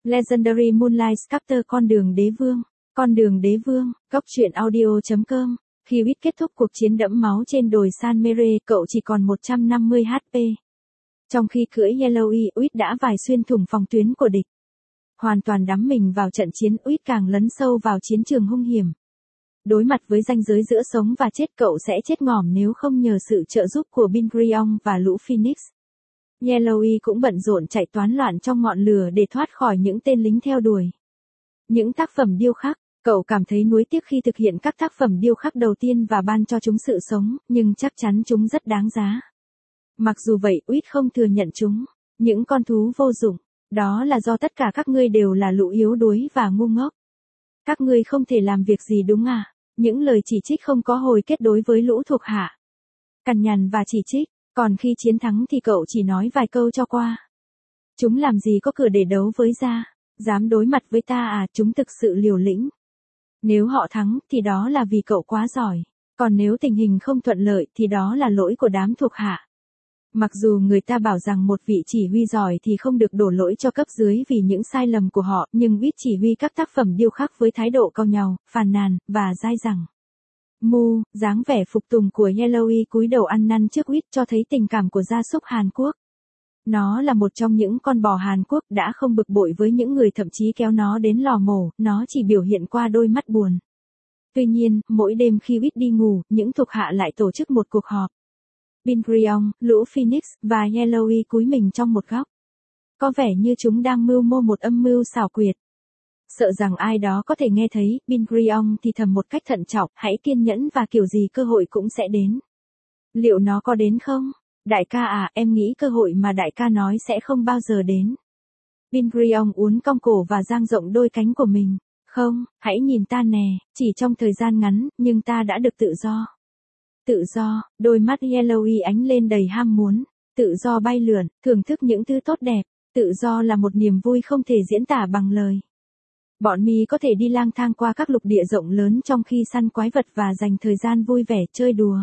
Legendary Moonlight Sculptor con đường đế vương, góc truyện audio.com. Khi Wit kết thúc cuộc chiến đẫm máu trên đồi San Mere, cậu chỉ còn 150 HP. Trong khi cưỡi Yellowy, Wit đã vài xuyên thủng phòng tuyến của địch. Hoàn toàn đắm mình vào trận chiến, Wit càng lấn sâu vào chiến trường hung hiểm. Đối mặt với ranh giới giữa sống và chết, cậu sẽ chết ngỏm nếu không nhờ sự trợ giúp của Bingrion và lũ Phoenix. Yellowy cũng bận rộn chạy toán loạn trong ngọn lửa để thoát khỏi những tên lính theo đuổi. Những tác phẩm điêu khắc, cậu cảm thấy nuối tiếc khi thực hiện các tác phẩm điêu khắc đầu tiên và ban cho chúng sự sống, nhưng chắc chắn chúng rất đáng giá. Mặc dù vậy, Wit không thừa nhận chúng, những con thú vô dụng, đó là do tất cả các ngươi đều là lũ yếu đuối và ngu ngốc. Các ngươi không thể làm việc gì đúng à? Những lời chỉ trích không có hồi kết đối với lũ thuộc hạ. Cằn nhằn và chỉ trích, còn khi chiến thắng thì cậu chỉ nói vài câu cho qua. Chúng làm gì có cửa để đấu với ta, dám đối mặt với ta à, chúng thực sự liều lĩnh. Nếu họ thắng thì đó là vì cậu quá giỏi, còn nếu tình hình không thuận lợi thì đó là lỗi của đám thuộc hạ. Mặc dù người ta bảo rằng một vị chỉ huy giỏi thì không được đổ lỗi cho cấp dưới vì những sai lầm của họ, nhưng Wit chỉ huy các tác phẩm điêu khắc với thái độ cau nhàu, phàn nàn, và dai dẳng. Dáng vẻ phục tùng của Yellowy cúi đầu ăn năn trước Wit cho thấy tình cảm của gia súc Hàn Quốc. Nó là một trong những con bò Hàn Quốc đã không bực bội với những người thậm chí kéo nó đến lò mổ, nó chỉ biểu hiện qua đôi mắt buồn. Tuy nhiên, mỗi đêm khi Wit đi ngủ, những thuộc hạ lại tổ chức một cuộc họp. Bingrion, lũ Phoenix, và Yellowy cúi mình trong một góc. Có vẻ như chúng đang mưu mô một âm mưu xảo quyệt. Sợ rằng ai đó có thể nghe thấy, Bingrion thì thầm một cách thận trọng, hãy kiên nhẫn và kiểu gì cơ hội cũng sẽ đến. Liệu nó có đến không? Đại ca à, em nghĩ cơ hội mà đại ca nói sẽ không bao giờ đến. Bingrion uốn cong cổ và dang rộng đôi cánh của mình. Không, hãy nhìn ta nè, chỉ trong thời gian ngắn, nhưng ta đã được tự do. Tự do, đôi mắt Yellowy ánh lên đầy ham muốn. Tự do bay lượn, thưởng thức những thứ tốt đẹp. Tự do là một niềm vui không thể diễn tả bằng lời. Bọn mi có thể đi lang thang qua các lục địa rộng lớn trong khi săn quái vật và dành thời gian vui vẻ chơi đùa.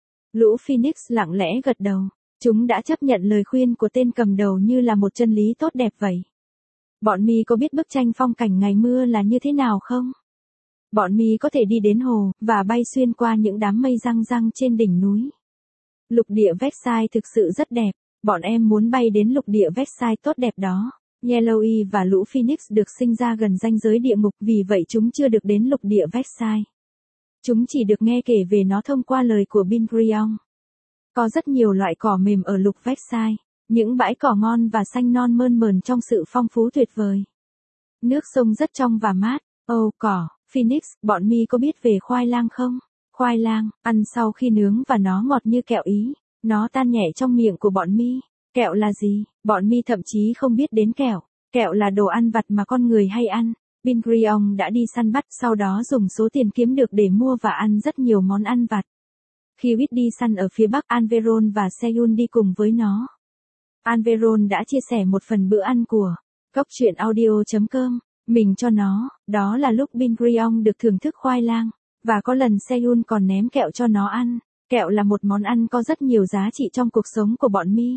Lũ Phoenix lặng lẽ gật đầu. Chúng đã chấp nhận lời khuyên của tên cầm đầu như là một chân lý tốt đẹp vậy. Bọn mi có biết bức tranh phong cảnh ngày mưa là như thế nào không? Bọn mi có thể đi đến hồ, và bay xuyên qua những đám mây răng răng trên đỉnh núi. Lục địa Versailles thực sự rất đẹp, bọn em muốn bay đến lục địa Versailles tốt đẹp đó. Yellowy và lũ Phoenix được sinh ra gần ranh giới địa ngục, vì vậy chúng chưa được đến lục địa Versailles. Chúng chỉ được nghe kể về nó thông qua lời của Bingrion. Có rất nhiều loại cỏ mềm ở lục Versailles, những bãi cỏ ngon và xanh non mơn mởn trong sự phong phú tuyệt vời. Nước sông rất trong và mát. Cỏ, Phoenix, bọn mi có biết về khoai lang không? Khoai lang, ăn sau khi nướng và nó ngọt như kẹo Ý. Nó tan nhẹ trong miệng của bọn mi. Kẹo là gì? Bọn mi thậm chí không biết đến kẹo. Kẹo là đồ ăn vặt mà con người hay ăn. Bingrion đã đi săn bắt, sau đó dùng số tiền kiếm được để mua và ăn rất nhiều món ăn vặt. Khi Wit đi săn ở phía Bắc, Anveron và Seul đi cùng với nó. Anveron đã chia sẻ một phần bữa ăn của góc truyện audio.com mình cho nó, đó là lúc Bingrion được thưởng thức khoai lang, và có lần Seul còn ném kẹo cho nó ăn. Kẹo là một món ăn có rất nhiều giá trị trong cuộc sống của bọn mi.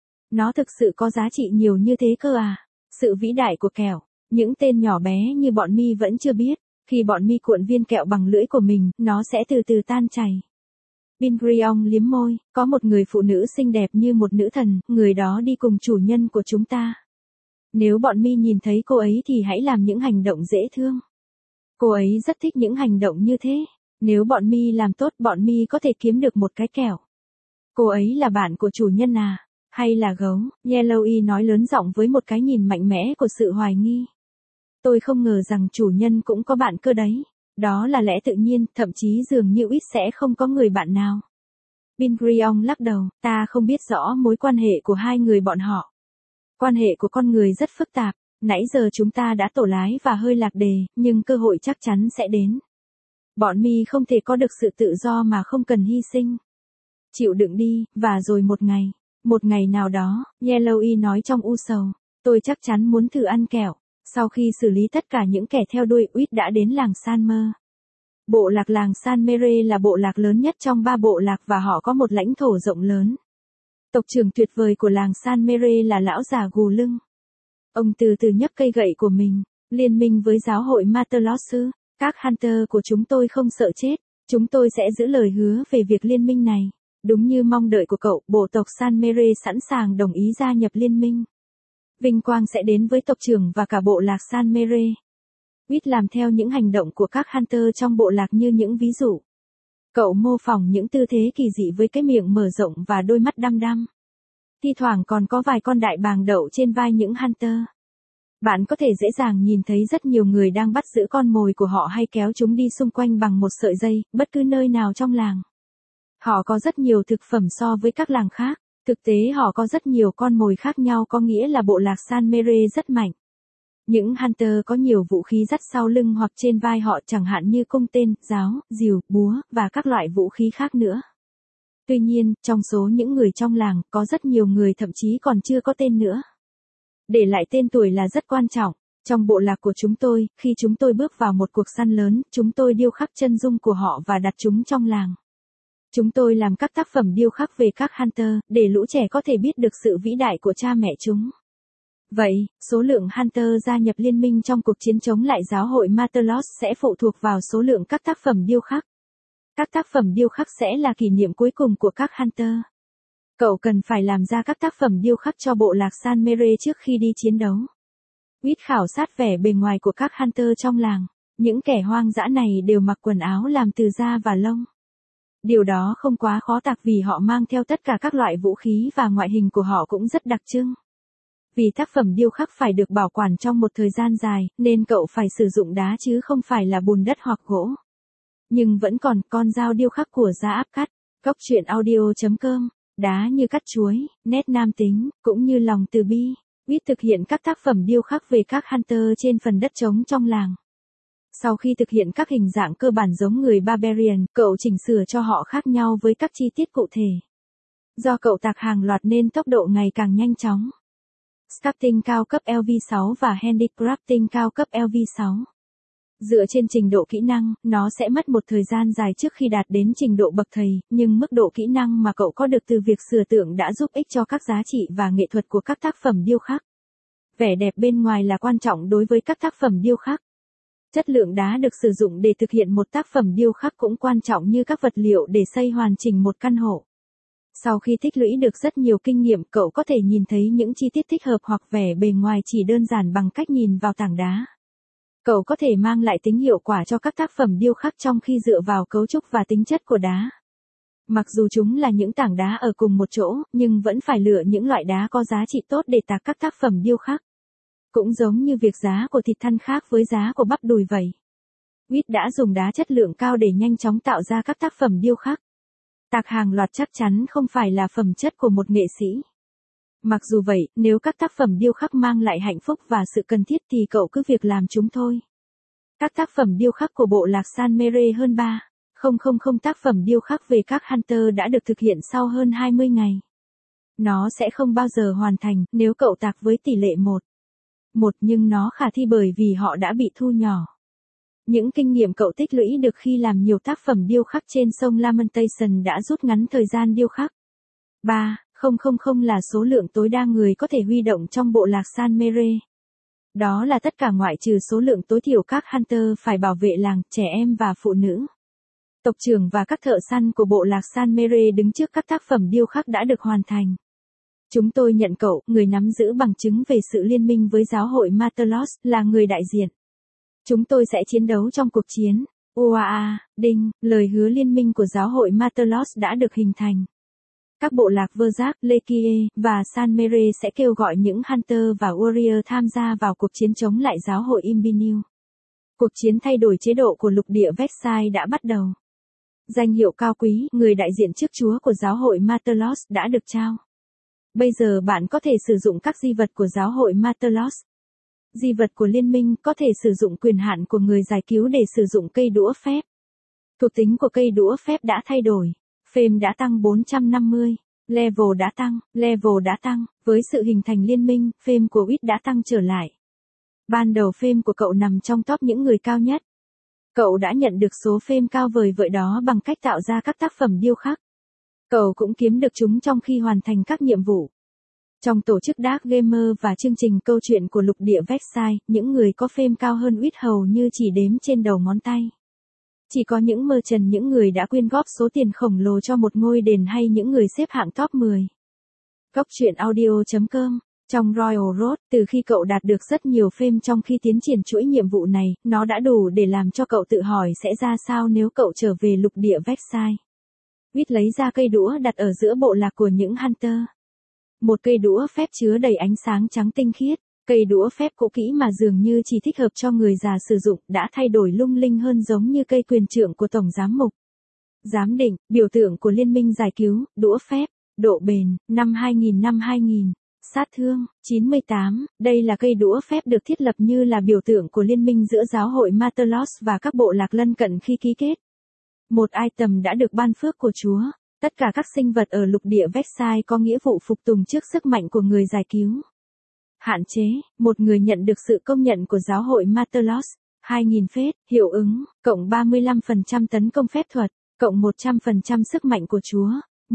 Nó thực sự có giá trị nhiều như thế cơ à? Sự vĩ đại của kẹo, những tên nhỏ bé như bọn mi vẫn chưa biết, khi bọn mi cuộn viên kẹo bằng lưỡi của mình, nó sẽ từ từ tan chảy. Bingrion liếm môi, có một người phụ nữ xinh đẹp như một nữ thần, người đó đi cùng chủ nhân của chúng ta. Nếu bọn mi nhìn thấy cô ấy thì hãy làm những hành động dễ thương. Cô ấy rất thích những hành động như thế. Nếu bọn mi làm tốt, bọn mi có thể kiếm được một cái kẹo. Cô ấy là bạn của chủ nhân à? Hay là gấu? Yellowy nói lớn giọng với một cái nhìn mạnh mẽ của sự hoài nghi. Tôi không ngờ rằng chủ nhân cũng có bạn cơ đấy. Đó là lẽ tự nhiên, thậm chí dường như Wit sẽ không có người bạn nào. Bingrion lắc đầu, ta không biết rõ mối quan hệ của hai người bọn họ. Quan hệ của con người rất phức tạp, nãy giờ chúng ta đã tổ lái và hơi lạc đề, nhưng cơ hội chắc chắn sẽ đến. Bọn mi không thể có được sự tự do mà không cần hy sinh. Chịu đựng đi, và rồi một ngày nào đó, Yellowy nói trong u sầu, tôi chắc chắn muốn thử ăn kẹo. Sau khi xử lý tất cả những kẻ theo đuôi, Wit đã đến làng San Mer. Bộ lạc làng San Mere là bộ lạc lớn nhất trong 3 bộ lạc và họ có một lãnh thổ rộng lớn. Tộc trưởng tuyệt vời của làng San Mere là lão già gù lưng. Ông từ từ nhấc cây gậy của mình. Liên minh với giáo hội Martelos ư? Các Hunter của chúng tôi không sợ chết. Chúng tôi sẽ giữ lời hứa về việc liên minh này. Đúng như mong đợi của cậu, bộ tộc San Mere sẵn sàng đồng ý gia nhập liên minh. Vinh quang sẽ đến với tộc trưởng và cả bộ lạc San Mere. Whit làm theo những hành động của các Hunter trong bộ lạc như những ví dụ. Cậu mô phỏng những tư thế kỳ dị với cái miệng mở rộng và đôi mắt đăm đăm. Thi thoảng còn có vài con đại bàng đậu trên vai những Hunter. Bạn có thể dễ dàng nhìn thấy rất nhiều người đang bắt giữ con mồi của họ hay kéo chúng đi xung quanh bằng một sợi dây, bất cứ nơi nào trong làng. Họ có rất nhiều thực phẩm so với các làng khác. Thực tế họ có rất nhiều con mồi khác nhau, có nghĩa là bộ lạc San Mere rất mạnh. Những Hunter có nhiều vũ khí dắt sau lưng hoặc trên vai họ, chẳng hạn như cung tên, giáo, rìu, búa, và các loại vũ khí khác nữa. Tuy nhiên, trong số những người trong làng, có rất nhiều người thậm chí còn chưa có tên nữa. Để lại tên tuổi là rất quan trọng. Trong bộ lạc của chúng tôi, khi chúng tôi bước vào một cuộc săn lớn, chúng tôi điêu khắc chân dung của họ và đặt chúng trong làng. Chúng tôi làm các tác phẩm điêu khắc về các Hunter, để lũ trẻ có thể biết được sự vĩ đại của cha mẹ chúng. Vậy, số lượng Hunter gia nhập liên minh trong cuộc chiến chống lại giáo hội Martelos sẽ phụ thuộc vào số lượng các tác phẩm điêu khắc. Các tác phẩm điêu khắc sẽ là kỷ niệm cuối cùng của các Hunter. Cậu cần phải làm ra các tác phẩm điêu khắc cho bộ lạc San Mere trước khi đi chiến đấu. Whit khảo sát vẻ bề ngoài của các Hunter trong làng. Những kẻ hoang dã này đều mặc quần áo làm từ da và lông. Điều đó không quá khó tạc vì họ mang theo tất cả các loại vũ khí và ngoại hình của họ cũng rất đặc trưng. Vì tác phẩm điêu khắc phải được bảo quản trong một thời gian dài, nên cậu phải sử dụng đá chứ không phải là bùn đất hoặc gỗ. Nhưng vẫn còn con dao điêu khắc của Gia Áp Cắt. Cốc truyện audio.com. Đá như cắt chuối, nét nam tính, cũng như lòng từ bi. Whit thực hiện các tác phẩm điêu khắc về các Hunter trên phần đất trống trong làng. Sau khi thực hiện các hình dạng cơ bản giống người Barbarian, cậu chỉnh sửa cho họ khác nhau với các chi tiết cụ thể. Do cậu tạc hàng loạt nên tốc độ ngày càng nhanh chóng. Sculpting cao cấp LV6 và Handicrafting cao cấp LV6. Dựa trên trình độ kỹ năng, nó sẽ mất một thời gian dài trước khi đạt đến trình độ bậc thầy, nhưng mức độ kỹ năng mà cậu có được từ việc sửa tượng đã giúp ích cho các giá trị và nghệ thuật của các tác phẩm điêu khắc. Vẻ đẹp bên ngoài là quan trọng đối với các tác phẩm điêu khắc. Chất lượng đá được sử dụng để thực hiện một tác phẩm điêu khắc cũng quan trọng như các vật liệu để xây hoàn chỉnh một căn hộ. Sau khi tích lũy được rất nhiều kinh nghiệm, cậu có thể nhìn thấy những chi tiết thích hợp hoặc vẻ bề ngoài chỉ đơn giản bằng cách nhìn vào tảng đá. Cậu có thể mang lại tính hiệu quả cho các tác phẩm điêu khắc trong khi dựa vào cấu trúc và tính chất của đá. Mặc dù chúng là những tảng đá ở cùng một chỗ, nhưng vẫn phải lựa những loại đá có giá trị tốt để tạc các tác phẩm điêu khắc. Cũng giống như việc giá của thịt thăn khác với giá của bắp đùi vậy. Whit đã dùng đá chất lượng cao để nhanh chóng tạo ra các tác phẩm điêu khắc. Tạc hàng loạt chắc chắn không phải là phẩm chất của một nghệ sĩ. Mặc dù vậy, nếu các tác phẩm điêu khắc mang lại hạnh phúc và sự cần thiết thì cậu cứ việc làm chúng thôi. Các tác phẩm điêu khắc của bộ lạc San Mere hơn 3,000 tác phẩm điêu khắc về các Hunter đã được thực hiện sau hơn 20 ngày. Nó sẽ không bao giờ hoàn thành nếu cậu tạc với tỷ lệ 1:1, nhưng nó khả thi bởi vì họ đã bị thu nhỏ. Những kinh nghiệm cậu tích lũy được khi làm nhiều tác phẩm điêu khắc trên sông Lamentation đã rút ngắn thời gian điêu khắc. 3,000 là số lượng tối đa người có thể huy động trong bộ lạc San Mere. Đó là tất cả ngoại trừ số lượng tối thiểu các Hunter phải bảo vệ làng, trẻ em và phụ nữ. Tộc trưởng và các thợ săn của bộ lạc San Mere đứng trước các tác phẩm điêu khắc đã được hoàn thành. Chúng tôi nhận cậu, người nắm giữ bằng chứng về sự liên minh với giáo hội Martelos, là người đại diện. Chúng tôi sẽ chiến đấu trong cuộc chiến. Đinh, lời hứa liên minh của giáo hội Martelos đã được hình thành. Các bộ lạc Verzak, Lekie, và San Mere sẽ kêu gọi những Hunter và Warrior tham gia vào cuộc chiến chống lại giáo hội Imbinu. Cuộc chiến thay đổi chế độ của lục địa Vexai đã bắt đầu. Danh hiệu cao quý, người đại diện trước Chúa của giáo hội Martelos đã được trao. Bây giờ bạn có thể sử dụng các di vật của giáo hội Martelos. Di vật của liên minh có thể sử dụng quyền hạn của người giải cứu để sử dụng cây đũa phép. Thuộc tính của cây đũa phép đã thay đổi. Fame đã tăng 450. Level đã tăng. Với sự hình thành liên minh, fame của Whit đã tăng trở lại. Ban đầu fame của cậu nằm trong top những người cao nhất. Cậu đã nhận được số fame cao vời vợi đó bằng cách tạo ra các tác phẩm điêu khắc. Cậu cũng kiếm được chúng trong khi hoàn thành các nhiệm vụ. Trong tổ chức Dark Gamer và chương trình câu chuyện của lục địa Versailles, những người có fame cao hơn Wit hầu như chỉ đếm trên đầu ngón tay. Chỉ có những merchant, những người đã quyên góp số tiền khổng lồ cho một ngôi đền hay những người xếp hạng top 10. Góc truyện audio.com. Trong Royal Road, từ khi cậu đạt được rất nhiều fame trong khi tiến triển chuỗi nhiệm vụ này, nó đã đủ để làm cho cậu tự hỏi sẽ ra sao nếu cậu trở về lục địa Versailles. Wit lấy ra cây đũa đặt ở giữa bộ lạc của những Hunter. Một cây đũa phép chứa đầy ánh sáng trắng tinh khiết. Cây đũa phép cũ kỹ mà dường như chỉ thích hợp cho người già sử dụng đã thay đổi lung linh hơn, giống như cây quyền trượng của Tổng Giám mục. Giám định, biểu tượng của Liên minh giải cứu, đũa phép, độ bền, năm 2000. Sát thương, 98, đây là cây đũa phép được thiết lập như là biểu tượng của liên minh giữa giáo hội Matelos và các bộ lạc lân cận khi ký kết. Một item đã được ban phước của Chúa. Tất cả các sinh vật ở lục địa Versailles có nghĩa vụ phục tùng trước sức mạnh của người giải cứu. Hạn chế, một người nhận được sự công nhận của giáo hội Matelos, 2000 phết, hiệu ứng, cộng 35% tấn công phép thuật, cộng 100% sức mạnh của Chúa,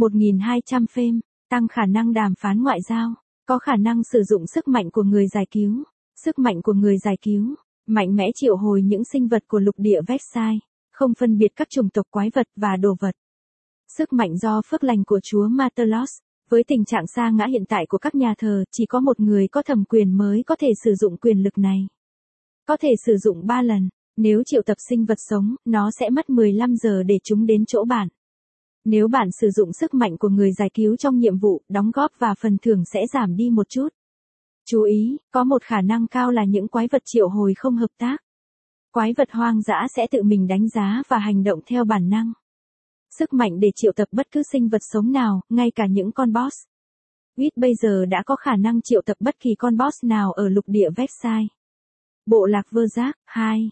1200 phêm, tăng khả năng đàm phán ngoại giao, có khả năng sử dụng sức mạnh của người giải cứu. Sức mạnh của người giải cứu, mạnh mẽ triệu hồi những sinh vật của lục địa Versailles, không phân biệt các chủng tộc quái vật và đồ vật. Sức mạnh do phước lành của Chúa Matelos. Với tình trạng sa ngã hiện tại của các nhà thờ, chỉ có một người có thẩm quyền mới có thể sử dụng quyền lực này. Có thể sử dụng 3 lần. Nếu triệu tập sinh vật sống, nó sẽ mất 15 giờ để chúng đến chỗ bạn. Nếu bạn sử dụng sức mạnh của người giải cứu trong nhiệm vụ, đóng góp và phần thưởng sẽ giảm đi một chút. Chú ý, có một khả năng cao là những quái vật triệu hồi không hợp tác. Quái vật hoang dã sẽ tự mình đánh giá và hành động theo bản năng. Sức mạnh để triệu tập bất cứ sinh vật sống nào, ngay cả những con boss. Wit bây giờ đã có khả năng triệu tập bất kỳ con boss nào ở lục địa Versailles. Bộ lạc Verzac, 2000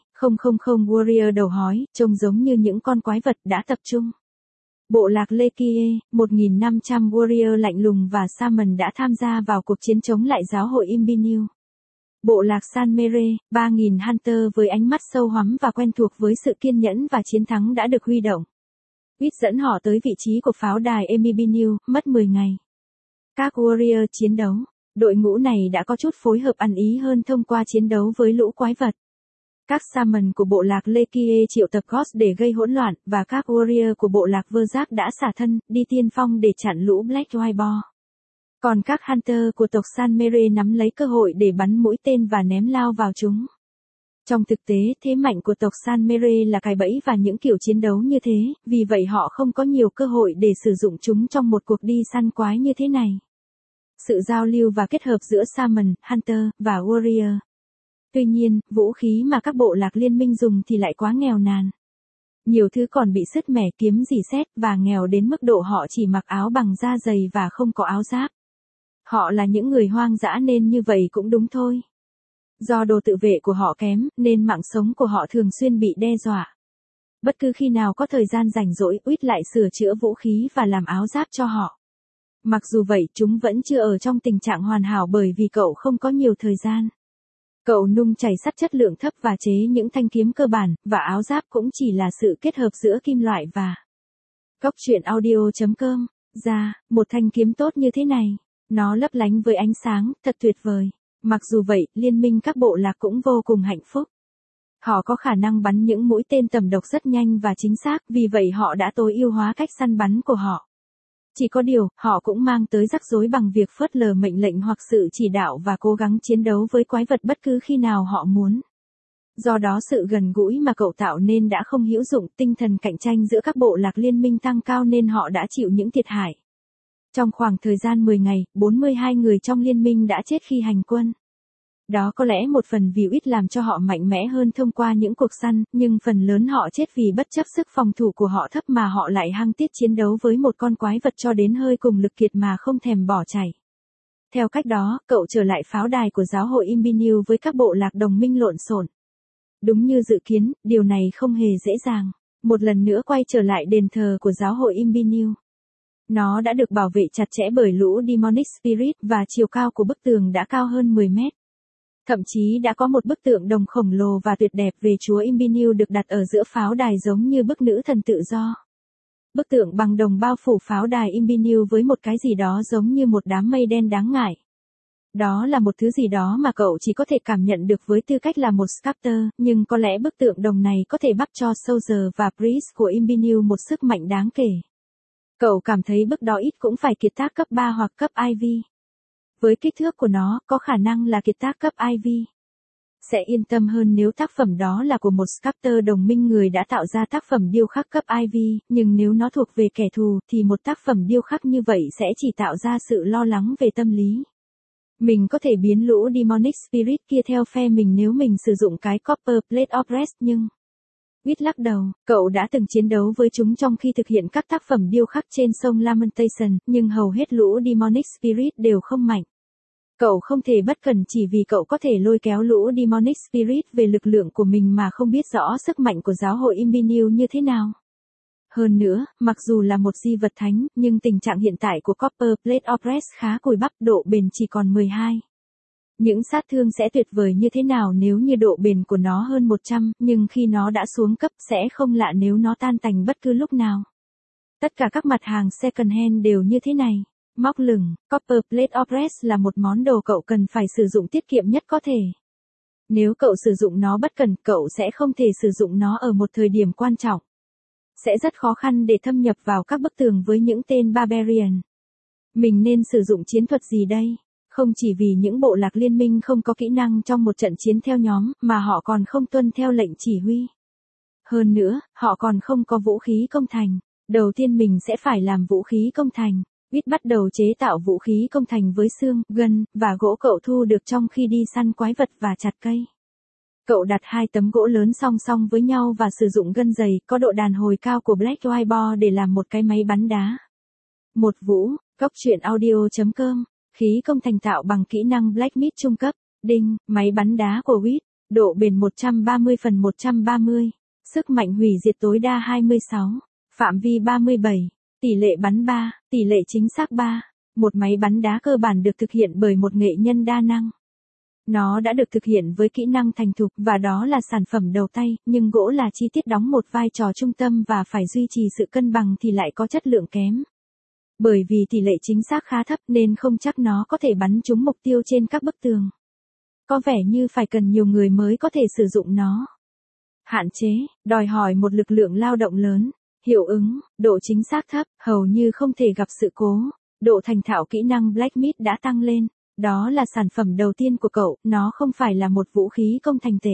Warrior đầu hói, trông giống như những con quái vật đã tập trung. Bộ lạc Lekie, 1500 Warrior lạnh lùng và Salmon đã tham gia vào cuộc chiến chống lại giáo hội Imbiniu. Bộ lạc San Mere, 3000 Hunter với ánh mắt sâu hoắm và quen thuộc với sự kiên nhẫn và chiến thắng đã được huy động. Wit dẫn họ tới vị trí của pháo đài Imbiniu, mất 10 ngày. Các Warrior chiến đấu. Đội ngũ này đã có chút phối hợp ăn ý hơn thông qua chiến đấu với lũ quái vật. Các Shaman của bộ lạc Lekie triệu tập Ghost để gây hỗn loạn, và các Warrior của bộ lạc Verzac đã xả thân, đi tiên phong để chặn lũ Black White Boar. Còn các Hunter của tộc San Mere nắm lấy cơ hội để bắn mũi tên và ném lao vào chúng. Trong thực tế, thế mạnh của tộc San Mere là cài bẫy và những kiểu chiến đấu như thế, vì vậy họ không có nhiều cơ hội để sử dụng chúng trong một cuộc đi săn quái như thế này. Sự giao lưu và kết hợp giữa Shaman, Hunter, và Warrior. Tuy nhiên, vũ khí mà các bộ lạc liên minh dùng thì lại quá nghèo nàn. Nhiều thứ còn bị sứt mẻ, kiếm rỉ sét, và nghèo đến mức độ họ chỉ mặc áo bằng da dày và không có áo giáp. Họ là những người hoang dã nên như vậy cũng đúng thôi. Do đồ tự vệ của họ kém, nên mạng sống của họ thường xuyên bị đe dọa. Bất cứ khi nào có thời gian rảnh rỗi, Wit lại sửa chữa vũ khí và làm áo giáp cho họ. Mặc dù vậy, chúng vẫn chưa ở trong tình trạng hoàn hảo bởi vì cậu không có nhiều thời gian. Cậu nung chảy sắt chất lượng thấp và chế những thanh kiếm cơ bản, và áo giáp cũng chỉ là sự kết hợp giữa kim loại và Góc truyện audio.com. Ra, một thanh kiếm tốt như thế này. Nó lấp lánh với ánh sáng, thật tuyệt vời. Mặc dù vậy, liên minh các bộ lạc cũng vô cùng hạnh phúc. Họ có khả năng bắn những mũi tên tầm độc rất nhanh và chính xác, vì vậy họ đã tối ưu hóa cách săn bắn của họ. Chỉ có điều, họ cũng mang tới rắc rối bằng việc phớt lờ mệnh lệnh hoặc sự chỉ đạo và cố gắng chiến đấu với quái vật bất cứ khi nào họ muốn. Do đó sự gần gũi mà cậu tạo nên đã không hữu dụng, tinh thần cạnh tranh giữa các bộ lạc liên minh tăng cao nên họ đã chịu những thiệt hại. Trong khoảng thời gian 10 ngày, 42 người trong liên minh đã chết khi hành quân. Đó có lẽ một phần vì Wit làm cho họ mạnh mẽ hơn thông qua những cuộc săn, nhưng phần lớn họ chết vì bất chấp sức phòng thủ của họ thấp mà họ lại hăng tiết chiến đấu với một con quái vật cho đến hơi cùng lực kiệt mà không thèm bỏ chạy. Theo cách đó, cậu trở lại pháo đài của giáo hội Imbiniu với các bộ lạc đồng minh lộn xộn. Đúng như dự kiến, điều này không hề dễ dàng. Một lần nữa quay trở lại đền thờ của giáo hội Imbiniu. Nó đã được bảo vệ chặt chẽ bởi lũ Demonic Spirit và chiều cao của bức tường đã cao hơn 10 mét. Thậm chí đã có một bức tượng đồng khổng lồ và tuyệt đẹp về Chúa Imbiniu được đặt ở giữa pháo đài giống như bức nữ thần tự do. Bức tượng bằng đồng bao phủ pháo đài Imbiniu với một cái gì đó giống như một đám mây đen đáng ngại. Đó là một thứ gì đó mà cậu chỉ có thể cảm nhận được với tư cách là một sculptor, nhưng có lẽ bức tượng đồng này có thể bắt cho Soldier và Priest của Imbinew một sức mạnh đáng kể. Cậu cảm thấy bức đó ít cũng phải kiệt tác cấp 3 hoặc cấp IV. Với kích thước của nó, có khả năng là kiệt tác cấp IV. Sẽ yên tâm hơn nếu tác phẩm đó là của một sculptor đồng minh người đã tạo ra tác phẩm điêu khắc cấp IV, nhưng nếu nó thuộc về kẻ thù thì một tác phẩm điêu khắc như vậy sẽ chỉ tạo ra sự lo lắng về tâm lý. Mình có thể biến lũ Demonic Spirit kia theo phe mình nếu mình sử dụng cái Copper Plate of Rest nhưng... Whit lắc đầu, cậu đã từng chiến đấu với chúng trong khi thực hiện các tác phẩm điêu khắc trên sông Lamentation, nhưng hầu hết lũ Demonic Spirit đều không mạnh. Cậu không thể bất cẩn chỉ vì cậu có thể lôi kéo lũ Demonic Spirit về lực lượng của mình mà không biết rõ sức mạnh của giáo hội Imbinew như thế nào. Hơn nữa, mặc dù là một di vật thánh, nhưng tình trạng hiện tại của Copper Plate of Rest khá cùi bắp, độ bền chỉ còn 12. Những sát thương sẽ tuyệt vời như thế nào nếu như độ bền của nó hơn 100, nhưng khi nó đã xuống cấp sẽ không lạ nếu nó tan tành bất cứ lúc nào. Tất cả các mặt hàng second hand đều như thế này. Móc lửng, Copper Plate of Rest là một món đồ cậu cần phải sử dụng tiết kiệm nhất có thể. Nếu cậu sử dụng nó bất cẩn, cậu sẽ không thể sử dụng nó ở một thời điểm quan trọng. Sẽ rất khó khăn để thâm nhập vào các bức tường với những tên Barbarian. Mình nên sử dụng chiến thuật gì đây? Không chỉ vì những bộ lạc liên minh không có kỹ năng trong một trận chiến theo nhóm, mà họ còn không tuân theo lệnh chỉ huy. Hơn nữa, họ còn không có vũ khí công thành. Đầu tiên mình sẽ phải làm vũ khí công thành. Whit bắt đầu chế tạo vũ khí công thành với xương, gân, và gỗ cậu thu được trong khi đi săn quái vật và chặt cây. Cậu đặt 2 tấm gỗ lớn song song với nhau và sử dụng gân dày, có độ đàn hồi cao của Black Whiteboard để làm một cái máy bắn đá. Một vũ, góc truyện audio.com, khí công thành tạo bằng kỹ năng Black Meat trung cấp, đinh, máy bắn đá của Whit, độ bền 130/130, sức mạnh hủy diệt tối đa 26, phạm vi 37, tỷ lệ bắn 3, tỷ lệ chính xác 3, một máy bắn đá cơ bản được thực hiện bởi một nghệ nhân đa năng. Nó đã được thực hiện với kỹ năng thành thục và đó là sản phẩm đầu tay, nhưng gỗ là chi tiết đóng một vai trò trung tâm và phải duy trì sự cân bằng thì lại có chất lượng kém. Bởi vì tỷ lệ chính xác khá thấp nên không chắc nó có thể bắn trúng mục tiêu trên các bức tường. Có vẻ như phải cần nhiều người mới có thể sử dụng nó. Hạn chế, đòi hỏi một lực lượng lao động lớn. Hiệu ứng, độ chính xác thấp, hầu như không thể gặp sự cố. Độ thành thạo kỹ năng Black Meat đã tăng lên. Đó là sản phẩm đầu tiên của cậu, nó không phải là một vũ khí công thành tệ.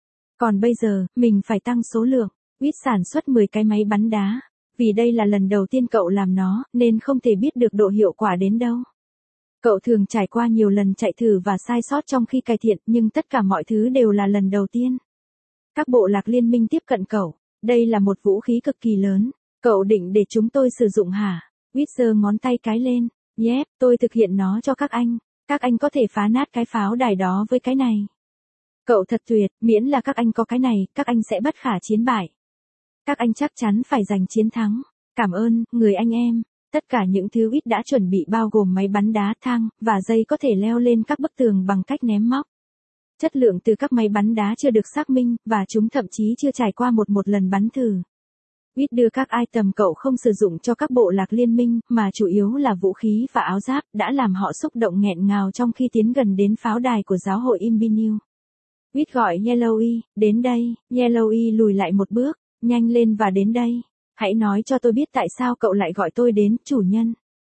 Còn bây giờ, mình phải tăng số lượng. Whit sản xuất 10 cái máy bắn đá. Vì đây là lần đầu tiên cậu làm nó, nên không thể biết được độ hiệu quả đến đâu. Cậu thường trải qua nhiều lần chạy thử và sai sót trong khi cải thiện, nhưng tất cả mọi thứ đều là lần đầu tiên. Các bộ lạc liên minh tiếp cận cậu. Đây là một vũ khí cực kỳ lớn. Cậu định để chúng tôi sử dụng hả? Whit giơ ngón tay cái lên. Yep, tôi thực hiện nó cho các anh. Các anh có thể phá nát cái pháo đài đó với cái này. Cậu thật tuyệt, miễn là các anh có cái này, các anh sẽ bất khả chiến bại. Các anh chắc chắn phải giành chiến thắng. Cảm ơn, người anh em. Tất cả những thứ Whit đã chuẩn bị bao gồm máy bắn đá, thang, và dây có thể leo lên các bức tường bằng cách ném móc. Chất lượng từ các máy bắn đá chưa được xác minh, và chúng thậm chí chưa trải qua một lần bắn thử. Whit đưa các item cậu không sử dụng cho các bộ lạc liên minh, mà chủ yếu là vũ khí và áo giáp, đã làm họ xúc động nghẹn ngào trong khi tiến gần đến pháo đài của giáo hội Imbinew. Whit gọi Yellowy, đến đây. Yellowy lùi lại một bước, nhanh lên và đến đây. Hãy nói cho tôi biết tại sao cậu lại gọi tôi đến, chủ nhân.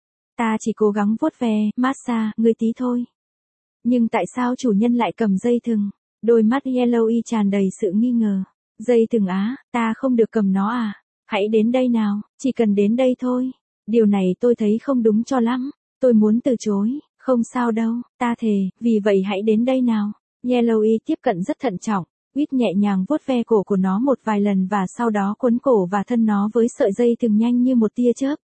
Ta chỉ cố gắng vuốt ve, massage, người tí thôi. Nhưng tại sao chủ nhân lại cầm dây thừng? Đôi mắt Yellowy tràn đầy sự nghi ngờ. Dây thừng á, ta không được cầm nó à? Hãy đến đây nào, chỉ cần đến đây thôi. Điều này tôi thấy không đúng cho lắm. Tôi muốn từ chối, không sao đâu, ta thề, vì vậy hãy đến đây nào. Yellowy tiếp cận rất thận trọng. Whit nhẹ nhàng vuốt ve cổ của nó một vài lần và sau đó quấn cổ và thân nó với sợi dây thừng nhanh như một tia chớp.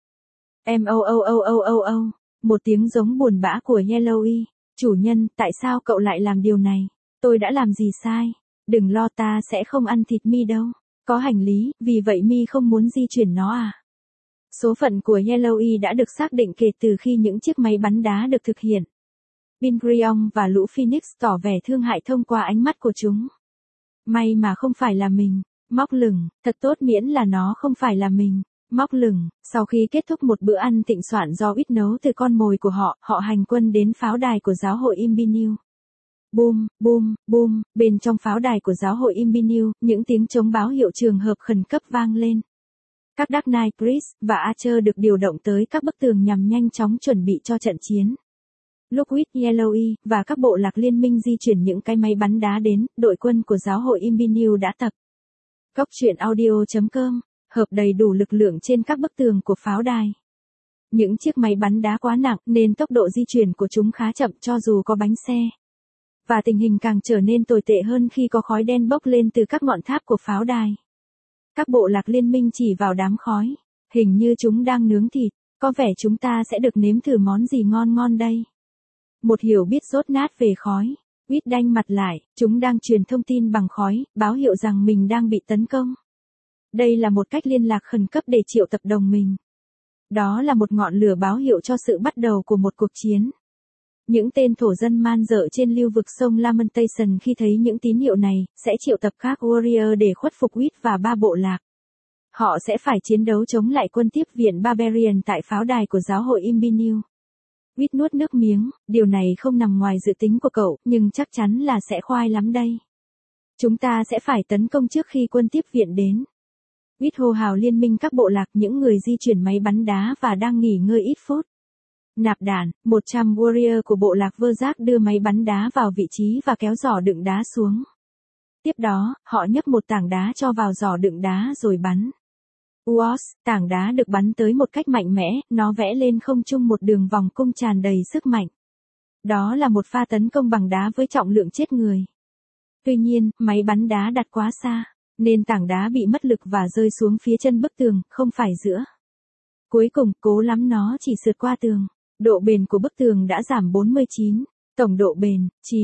Một tiếng giống buồn bã của Yellowy. Chủ nhân, tại sao cậu lại làm điều này? Tôi đã làm gì sai? Đừng lo, ta sẽ không ăn thịt mi đâu. Có hành lý, vì vậy mi không muốn di chuyển nó à? Số phận của Yellowy đã được xác định kể từ khi những chiếc máy bắn đá được thực hiện. Pingrion và lũ Phoenix tỏ vẻ thương hại thông qua ánh mắt của chúng. May mà không phải là mình. Móc lửng, thật tốt miễn là nó không phải là mình. Móc lửng, sau khi kết thúc một bữa ăn thịnh soạn do Whit nấu từ con mồi của họ, họ hành quân đến pháo đài của giáo hội Imbiniu. Boom, boom, boom, bên trong pháo đài của giáo hội Imbiniu, những tiếng trống báo hiệu trường hợp khẩn cấp vang lên. Các Dark Knight Chris và Archer được điều động tới các bức tường nhằm nhanh chóng chuẩn bị cho trận chiến. Lúc Whit, Yellowy và các bộ lạc liên minh di chuyển những cái máy bắn đá đến, đội quân của giáo hội Imbiniu đã tập. Cốc truyện audio.com, hợp đầy đủ lực lượng trên các bức tường của pháo đài. Những chiếc máy bắn đá quá nặng nên tốc độ di chuyển của chúng khá chậm cho dù có bánh xe. Và tình hình càng trở nên tồi tệ hơn khi có khói đen bốc lên từ các ngọn tháp của pháo đài. Các bộ lạc liên minh chỉ vào đám khói, hình như chúng đang nướng thịt, có vẻ chúng ta sẽ được nếm thử món gì ngon ngon đây. Một hiểu biết rốt nát về khói, Whit đanh mặt lại, chúng đang truyền thông tin bằng khói, báo hiệu rằng mình đang bị tấn công. Đây là một cách liên lạc khẩn cấp để triệu tập đồng minh. Đó là một ngọn lửa báo hiệu cho sự bắt đầu của một cuộc chiến. Những tên thổ dân man dợ trên lưu vực sông Lamentation khi thấy những tín hiệu này, sẽ triệu tập các warrior để khuất phục Whit và ba bộ lạc. Họ sẽ phải chiến đấu chống lại quân tiếp viện Barbarian tại pháo đài của giáo hội Imbiniu. Whit nuốt nước miếng, điều này không nằm ngoài dự tính của cậu, nhưng chắc chắn là sẽ khoai lắm đây. Chúng ta sẽ phải tấn công trước khi quân tiếp viện đến. Whit hô hào liên minh các bộ lạc, những người di chuyển máy bắn đá và đang nghỉ ngơi ít phút. Nạp đạn, 100 warrior của bộ lạc Vơ Giác đưa máy bắn đá vào vị trí và kéo giỏ đựng đá xuống. Tiếp đó, họ nhấc một tảng đá cho vào giỏ đựng đá rồi bắn. Uos, tảng đá được bắn tới một cách mạnh mẽ, nó vẽ lên không trung một đường vòng cung tràn đầy sức mạnh. Đó là một pha tấn công bằng đá với trọng lượng chết người. Tuy nhiên, máy bắn đá đặt quá xa, nên tảng đá bị mất lực và rơi xuống phía chân bức tường, không phải giữa. Cuối cùng, cố lắm nó chỉ sượt qua tường. Độ bền của bức tường đã giảm 49, tổng độ bền,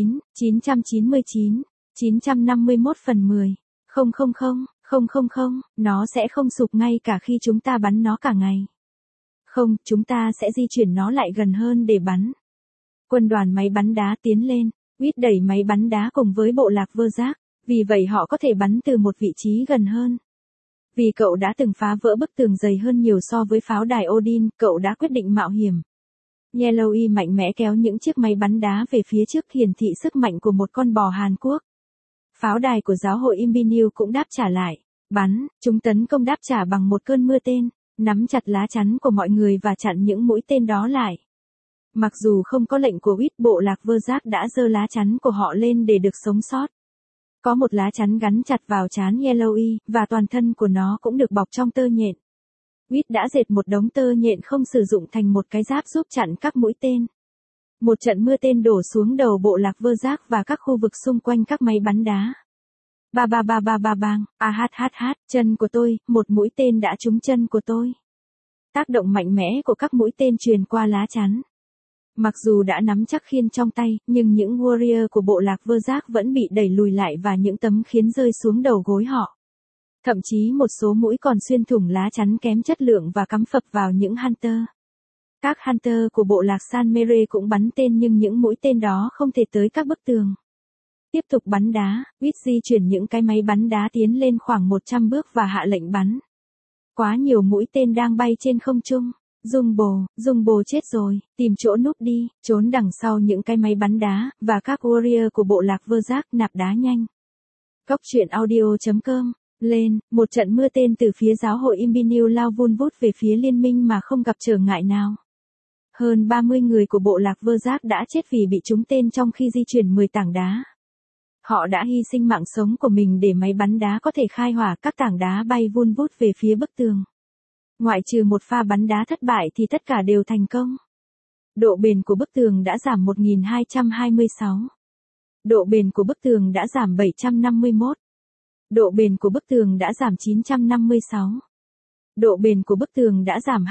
999, 951/10. 000, nó sẽ không sụp ngay cả khi chúng ta bắn nó cả ngày. Không, chúng ta sẽ di chuyển nó lại gần hơn để bắn. Quân đoàn máy bắn đá tiến lên, Whit đẩy máy bắn đá cùng với bộ lạc Vơ Giác, vì vậy họ có thể bắn từ một vị trí gần hơn. Vì cậu đã từng phá vỡ bức tường dày hơn nhiều so với pháo đài Odin, cậu đã quyết định mạo hiểm. Yellowy mạnh mẽ kéo những chiếc máy bắn đá về phía trước, hiển thị sức mạnh của một con bò Hàn Quốc. Pháo đài của giáo hội Imbiniu cũng đáp trả lại. Bắn, chúng tấn công đáp trả bằng một cơn mưa tên, nắm chặt lá chắn của mọi người và chặn những mũi tên đó lại. Mặc dù không có lệnh của Whit, bộ lạc Vơ Giác đã giơ lá chắn của họ lên để được sống sót. Có một lá chắn gắn chặt vào trán Yellowy, và toàn thân của nó cũng được bọc trong tơ nhện. Whit đã dệt một đống tơ nhện không sử dụng thành một cái giáp giúp chặn các mũi tên. Một trận mưa tên đổ xuống đầu bộ lạc Vơ Giác và các khu vực xung quanh các máy bắn đá. Ba bang, chân của tôi, một mũi tên đã trúng chân của tôi. Tác động mạnh mẽ của các mũi tên truyền qua lá chắn. Mặc dù đã nắm chắc khiên trong tay, nhưng những warrior của bộ lạc Vơ Giác vẫn bị đẩy lùi lại và những tấm khiên rơi xuống đầu gối họ. Thậm chí một số mũi còn xuyên thủng lá chắn kém chất lượng và cắm phập vào những hunter. Các hunter của bộ lạc San Mere cũng bắn tên, nhưng những mũi tên đó không thể tới các bức tường. Tiếp tục bắn đá, Whit di chuyển những cái máy bắn đá tiến lên khoảng 100 bước và hạ lệnh bắn. Quá nhiều mũi tên đang bay trên không trung. Jumbo chết rồi, tìm chỗ núp đi, trốn đằng sau những cái máy bắn đá, và các warrior của bộ lạc Vơ Giác nạp đá nhanh. Cốc truyện audio.com, lên, một trận mưa tên từ phía giáo hội Imbiniu lao vun vút về phía liên minh mà không gặp trở ngại nào. Hơn 30 người của bộ lạc Vơ Giác đã chết vì bị trúng tên trong khi di chuyển 10 tảng đá. Họ đã hy sinh mạng sống của mình để máy bắn đá có thể khai hỏa, các tảng đá bay vun vút về phía bức tường. Ngoại trừ một pha bắn đá thất bại thì tất cả đều thành công. Độ bền của bức tường đã giảm 1226. Độ bền của bức tường đã giảm 751. Độ bền của bức tường đã giảm 956. Độ bền của bức tường đã giảm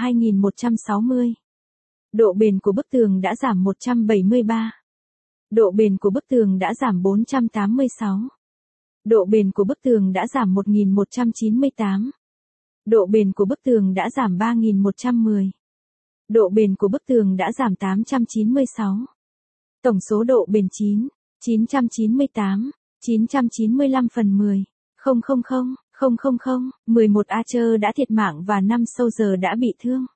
2160. Độ bền của bức tường đã giảm 173. Độ bền của bức tường đã giảm 486. Độ bền của bức tường đã giảm 1198. Độ bền của bức tường đã giảm 3110. Độ bền của bức tường đã giảm 896. Tổng số độ bền 998, 995/10. 000, 11 Archer đã thiệt mạng và 5 Soldier đã bị thương.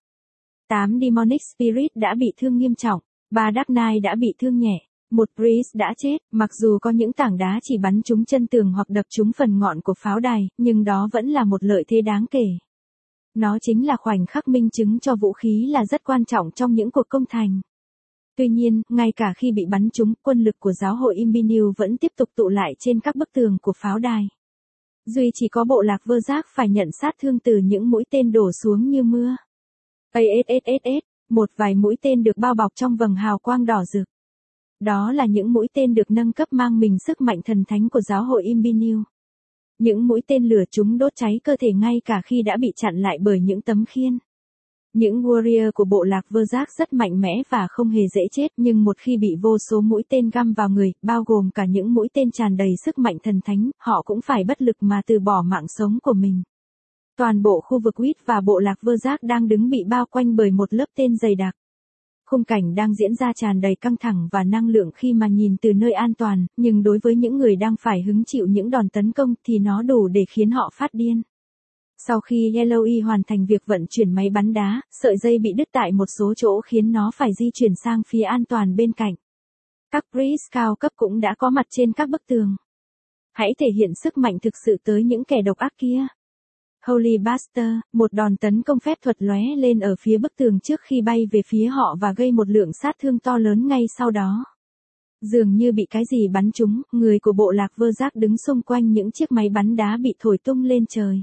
8 Demonic Spirit đã bị thương nghiêm trọng, 3 Dark Knight đã bị thương nhẹ, 1 Priest đã chết, mặc dù có những tảng đá chỉ bắn trúng chân tường hoặc đập trúng phần ngọn của pháo đài, nhưng đó vẫn là một lợi thế đáng kể. Nó chính là khoảnh khắc minh chứng cho vũ khí là rất quan trọng trong những cuộc công thành. Tuy nhiên, ngay cả khi bị bắn trúng, quân lực của giáo hội Imbinew vẫn tiếp tục tụ lại trên các bức tường của pháo đài. Duy chỉ có bộ lạc vơ giác phải nhận sát thương từ những mũi tên đổ xuống như mưa. ASSSS, một vài mũi tên được bao bọc trong vầng hào quang đỏ rực. Đó là những mũi tên được nâng cấp mang mình sức mạnh thần thánh của giáo hội Imbinew. Những mũi tên lửa chúng đốt cháy cơ thể ngay cả khi đã bị chặn lại bởi những tấm khiên. Những warrior của bộ lạc vơ giác rất mạnh mẽ và không hề dễ chết, nhưng một khi bị vô số mũi tên găm vào người, bao gồm cả những mũi tên tràn đầy sức mạnh thần thánh, họ cũng phải bất lực mà từ bỏ mạng sống của mình. Toàn bộ khu vực Wit và bộ lạc vơ giác đang đứng bị bao quanh bởi một lớp tên dày đặc. Khung cảnh đang diễn ra tràn đầy căng thẳng và năng lượng khi mà nhìn từ nơi an toàn, nhưng đối với những người đang phải hứng chịu những đòn tấn công thì nó đủ để khiến họ phát điên. Sau khi Yellow hoàn thành việc vận chuyển máy bắn đá, sợi dây bị đứt tại một số chỗ khiến nó phải di chuyển sang phía an toàn bên cạnh. Các priest cao cấp cũng đã có mặt trên các bức tường. Hãy thể hiện sức mạnh thực sự tới những kẻ độc ác kia. Holy Buster, một đòn tấn công phép thuật lóe lên ở phía bức tường trước khi bay về phía họ và gây một lượng sát thương to lớn ngay sau đó. Dường như bị cái gì bắn trúng, người của bộ lạc vơ giác đứng xung quanh những chiếc máy bắn đá bị thổi tung lên trời.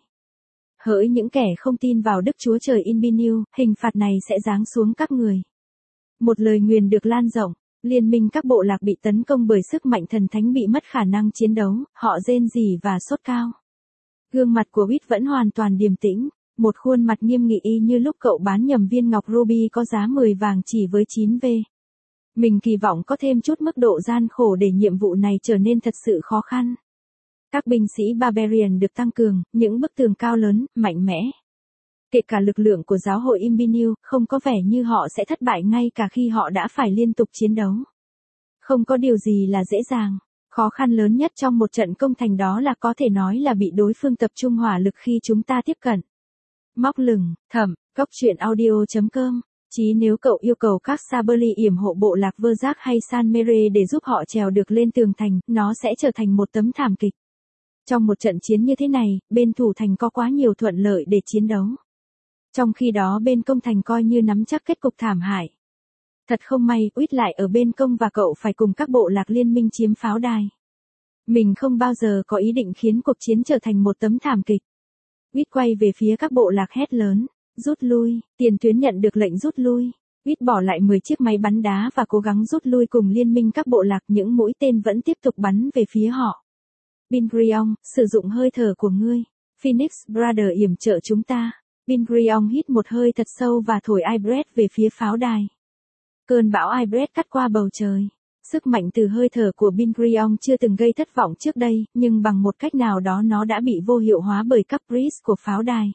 Hỡi những kẻ không tin vào Đức Chúa Trời Imbinew, hình phạt này sẽ giáng xuống các người. Một lời nguyền được lan rộng, liên minh các bộ lạc bị tấn công bởi sức mạnh thần thánh bị mất khả năng chiến đấu, họ rên rỉ và sốt cao. Gương mặt của Wit vẫn hoàn toàn điềm tĩnh, một khuôn mặt nghiêm nghị y như lúc cậu bán nhầm viên ngọc ruby có giá 10 vàng chỉ với 9V. Mình kỳ vọng có thêm chút mức độ gian khổ để nhiệm vụ này trở nên thật sự khó khăn. Các binh sĩ Barbarian được tăng cường, những bức tường cao lớn, mạnh mẽ. Kể cả lực lượng của giáo hội Imbinew, không có vẻ như họ sẽ thất bại ngay cả khi họ đã phải liên tục chiến đấu. Không có điều gì là dễ dàng. Khó khăn lớn nhất trong một trận công thành đó là có thể nói là bị đối phương tập trung hỏa lực khi chúng ta tiếp cận. Móc lửng, thẩm, góc truyện audio.com. Chí nếu cậu yêu cầu các Saberly yểm hộ bộ lạc vơ giác hay San Mere để giúp họ trèo được lên tường thành, nó sẽ trở thành một tấm thảm kịch. Trong một trận chiến như thế này, bên thủ thành có quá nhiều thuận lợi để chiến đấu. Trong khi đó bên công thành coi như nắm chắc kết cục thảm hại. Thật không may, Wit lại ở bên công và cậu phải cùng các bộ lạc liên minh chiếm pháo đài. Mình không bao giờ có ý định khiến cuộc chiến trở thành một tấm thảm kịch. Wit quay về phía các bộ lạc hét lớn, rút lui, tiền tuyến nhận được lệnh rút lui. Wit bỏ lại 10 chiếc máy bắn đá và cố gắng rút lui cùng liên minh các bộ lạc, những mũi tên vẫn tiếp tục bắn về phía họ. Bingrion, sử dụng hơi thở của ngươi. Phoenix Brother yểm trợ chúng ta. Bingrion hít một hơi thật sâu và thổi Ibret về phía pháo đài. Cơn bão Ibret cắt qua bầu trời. Sức mạnh từ hơi thở của Bingrion chưa từng gây thất vọng trước đây, nhưng bằng một cách nào đó nó đã bị vô hiệu hóa bởi các priest của pháo đài.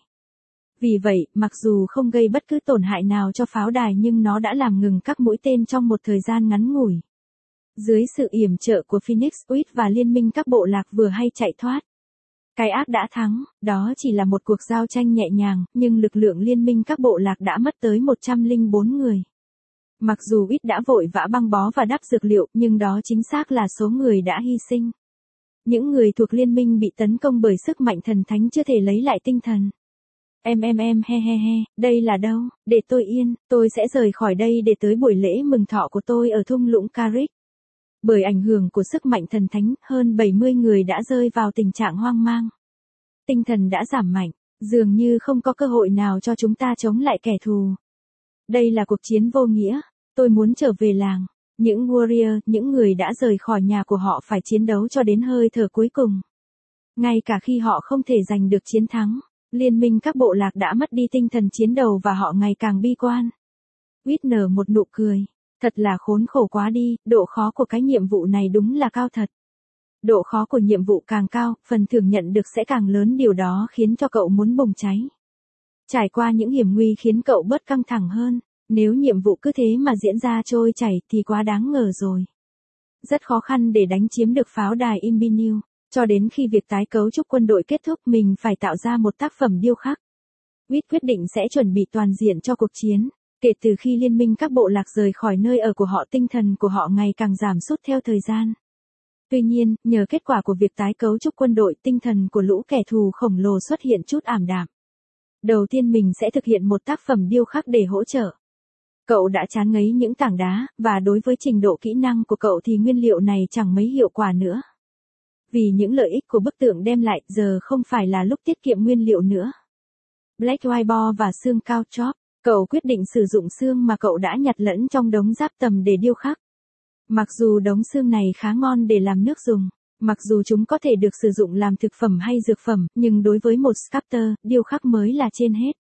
Vì vậy, mặc dù không gây bất cứ tổn hại nào cho pháo đài nhưng nó đã làm ngừng các mũi tên trong một thời gian ngắn ngủi. Dưới sự yểm trợ của Phoenix, Wit và liên minh các bộ lạc vừa hay chạy thoát. Cái ác đã thắng, đó chỉ là một cuộc giao tranh nhẹ nhàng, nhưng lực lượng liên minh các bộ lạc đã mất tới 104 người. Mặc dù Wit đã vội vã băng bó và đắp dược liệu, nhưng đó chính xác là số người đã hy sinh. Những người thuộc liên minh bị tấn công bởi sức mạnh thần thánh chưa thể lấy lại tinh thần. Em, he, đây là đâu, để tôi yên, tôi sẽ rời khỏi đây để tới buổi lễ mừng thọ của tôi ở thung lũng Carrick. Bởi ảnh hưởng của sức mạnh thần thánh, hơn 70 người đã rơi vào tình trạng hoang mang. Tinh thần đã giảm mạnh, dường như không có cơ hội nào cho chúng ta chống lại kẻ thù. Đây là cuộc chiến vô nghĩa, tôi muốn trở về làng. Những warrior, những người đã rời khỏi nhà của họ phải chiến đấu cho đến hơi thở cuối cùng. Ngay cả khi họ không thể giành được chiến thắng, liên minh các bộ lạc đã mất đi tinh thần chiến đấu và họ ngày càng bi quan. Wit nở một nụ cười. Thật là khốn khổ quá đi, độ khó của cái nhiệm vụ này đúng là cao thật. Độ khó của nhiệm vụ càng cao, phần thưởng nhận được sẽ càng lớn, điều đó khiến cho cậu muốn bùng cháy. Trải qua những hiểm nguy khiến cậu bớt căng thẳng hơn, nếu nhiệm vụ cứ thế mà diễn ra trôi chảy thì quá đáng ngờ rồi. Rất khó khăn để đánh chiếm được pháo đài Imbinew. Cho đến khi việc tái cấu trúc quân đội kết thúc mình phải tạo ra một tác phẩm điêu khắc. Witt quyết định sẽ chuẩn bị toàn diện cho cuộc chiến. Kể từ khi liên minh các bộ lạc rời khỏi nơi ở của họ, tinh thần của họ ngày càng giảm sút theo thời gian. Tuy nhiên, nhờ kết quả của việc tái cấu trúc quân đội, tinh thần của lũ kẻ thù khổng lồ xuất hiện chút ảm đạm. Đầu tiên mình sẽ thực hiện một tác phẩm điêu khắc để hỗ trợ. Cậu đã chán ngấy những tảng đá, và đối với trình độ kỹ năng của cậu thì nguyên liệu này chẳng mấy hiệu quả nữa. Vì những lợi ích của bức tượng đem lại, giờ không phải là lúc tiết kiệm nguyên liệu nữa. Black White Boar và xương cao chop. Cậu quyết định sử dụng xương mà cậu đã nhặt lẫn trong đống giáp tầm để điêu khắc. Mặc dù đống xương này khá ngon để làm nước dùng, mặc dù chúng có thể được sử dụng làm thực phẩm hay dược phẩm, nhưng đối với một sculptor, điêu khắc mới là trên hết.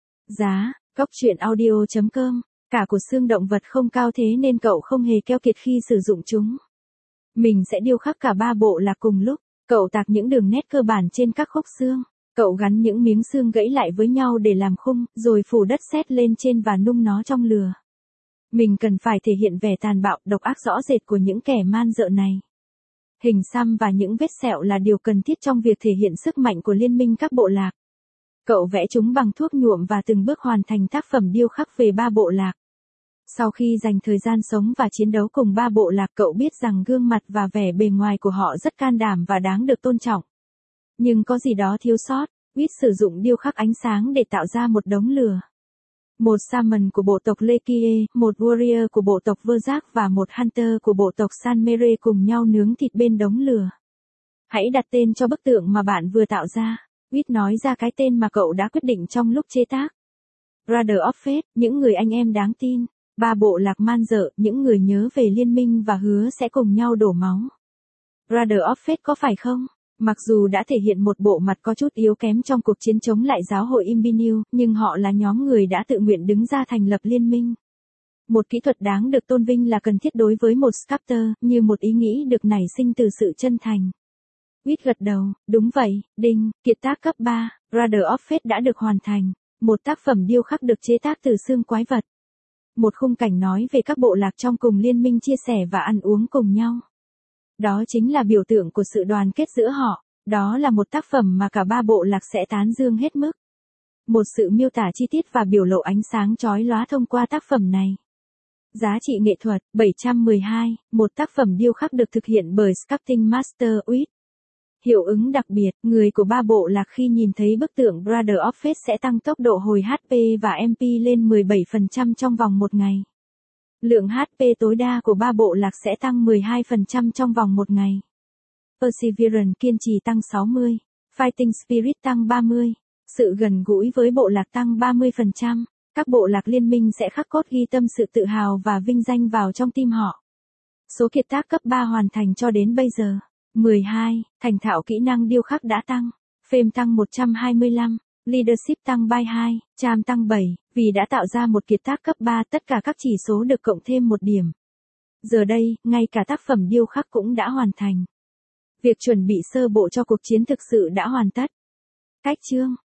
Giá, Cóc Truyện Audio.com. Cả của xương động vật không cao thế nên cậu không hề keo kiệt khi sử dụng chúng. Mình sẽ điêu khắc cả 3 bộ lạc cùng lúc. Cậu tạc những đường nét cơ bản trên các khúc xương. Cậu gắn những miếng xương gãy lại với nhau để làm khung, rồi phủ đất sét lên trên và nung nó trong lửa. Mình cần phải thể hiện vẻ tàn bạo, độc ác rõ rệt của những kẻ man dợ này. Hình xăm và những vết sẹo là điều cần thiết trong việc thể hiện sức mạnh của liên minh các bộ lạc. Cậu vẽ chúng bằng thuốc nhuộm và từng bước hoàn thành tác phẩm điêu khắc về 3 bộ lạc. Sau khi dành thời gian sống và chiến đấu cùng 3 bộ lạc, cậu biết rằng gương mặt và vẻ bề ngoài của họ rất can đảm và đáng được tôn trọng. Nhưng có gì đó thiếu sót. Witt sử dụng điêu khắc ánh sáng để tạo ra một đống lửa. Một Shaman của bộ tộc Lekie, một Warrior của bộ tộc Verzak và một Hunter của bộ tộc Sanmere cùng nhau nướng thịt bên đống lửa. Hãy đặt tên cho bức tượng mà bạn vừa tạo ra. Witt nói ra cái tên mà cậu đã quyết định trong lúc chế tác. Brother of Faith, những người anh em đáng tin. 3 bộ lạc man dợ, những người nhớ về liên minh và hứa sẽ cùng nhau đổ máu. Brother of Faith có phải không? Mặc dù đã thể hiện một bộ mặt có chút yếu kém trong cuộc chiến chống lại giáo hội Imbinu, nhưng họ là nhóm người đã tự nguyện đứng ra thành lập liên minh. Một kỹ thuật đáng được tôn vinh là cần thiết đối với một sculptor, như một ý nghĩ được nảy sinh từ sự chân thành. Witt gật đầu, đúng vậy, đinh, kiệt tác cấp 3, Brother of Faith đã được hoàn thành. Một tác phẩm điêu khắc được chế tác từ xương quái vật. Một khung cảnh nói về các bộ lạc trong cùng liên minh chia sẻ và ăn uống cùng nhau. Đó chính là biểu tượng của sự đoàn kết giữa họ. Đó là một tác phẩm mà cả 3 bộ lạc sẽ tán dương hết mức. Một sự miêu tả chi tiết và biểu lộ ánh sáng chói lóa thông qua tác phẩm này. Giá trị nghệ thuật, 712, một tác phẩm điêu khắc được thực hiện bởi Sculpting Master Witt. Hiệu ứng đặc biệt, người của 3 bộ lạc khi nhìn thấy bức tượng Brother of Faith sẽ tăng tốc độ hồi HP và MP lên 17% trong vòng một ngày. Lượng HP tối đa của 3 bộ lạc sẽ tăng 12% trong vòng một ngày. Perseverance kiên trì tăng 60, Fighting Spirit tăng 30, sự gần gũi với bộ lạc tăng 30%. Các bộ lạc liên minh sẽ khắc cốt ghi tâm sự tự hào và vinh danh vào trong tim họ. Số kiệt tác cấp 3 hoàn thành cho đến bây giờ. 12. Thành thạo kỹ năng điêu khắc đã tăng. Fame tăng 125. Leadership tăng by 2. Charm tăng 7. Vì đã tạo ra một kiệt tác cấp 3, tất cả các chỉ số được cộng thêm 1 điểm. Giờ đây, ngay cả tác phẩm điêu khắc cũng đã hoàn thành. Việc chuẩn bị sơ bộ cho cuộc chiến thực sự đã hoàn tất. Cách chương.